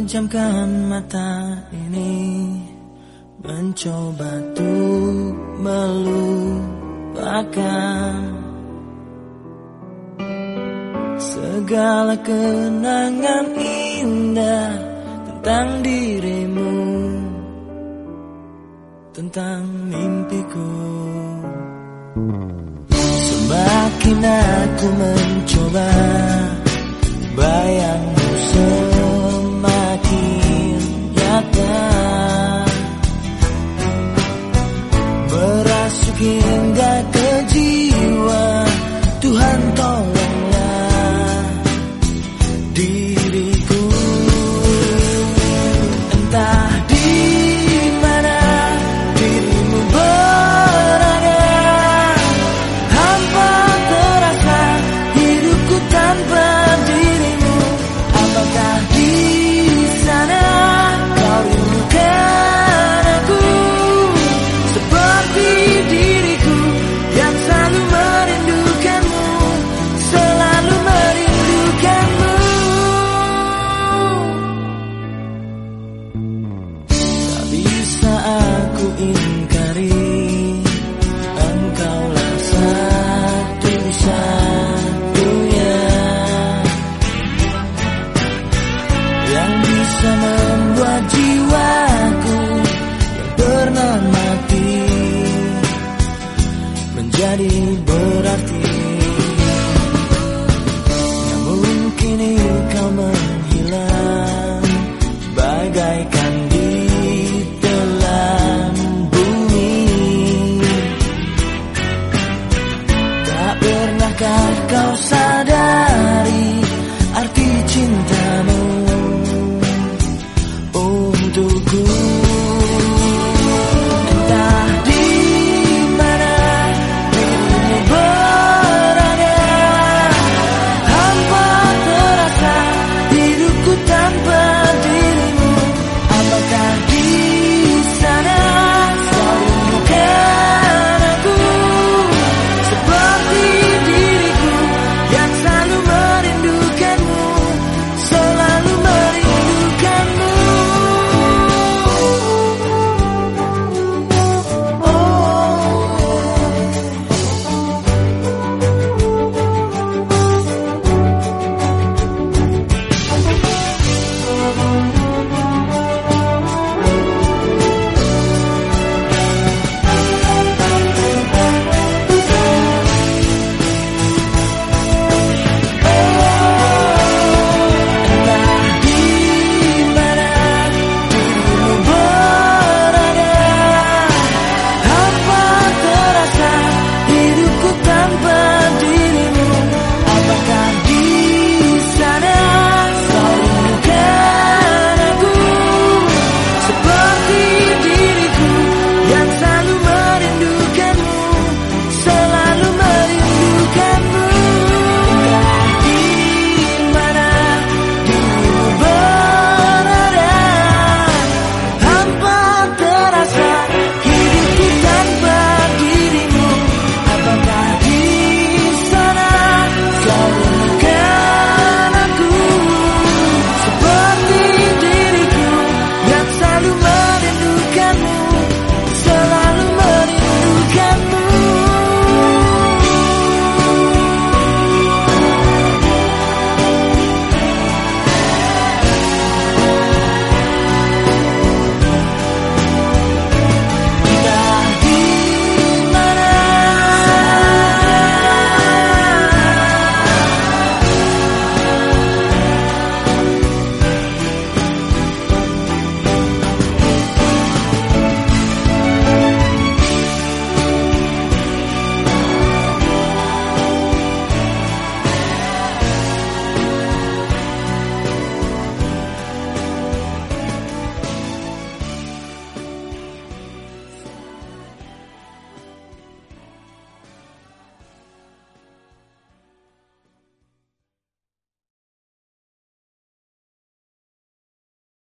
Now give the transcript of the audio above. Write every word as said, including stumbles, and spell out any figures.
Memejamkan mata ini, mencoba untuk melupakan segala kenangan indah tentang dirimu, tentang mimpiku. Semakin aku mencoba, bayangmu semakin nyata, merasuk hingga ke jiwa. Tuhan tolonglah diriku. Entah di mana dirimu berada, hampa terasa hidupku tanpa dirimu. Apakah di sana kau rindukan aku seperti diriku yang selalu merindukanmu, selalu merindukanmu. Tak bisa aku ingkari, engkaulah satu-satunya yang bisa membuat jiwaku yang pernah mati menjadi berarti. Namun kini kau menghilang bagaikan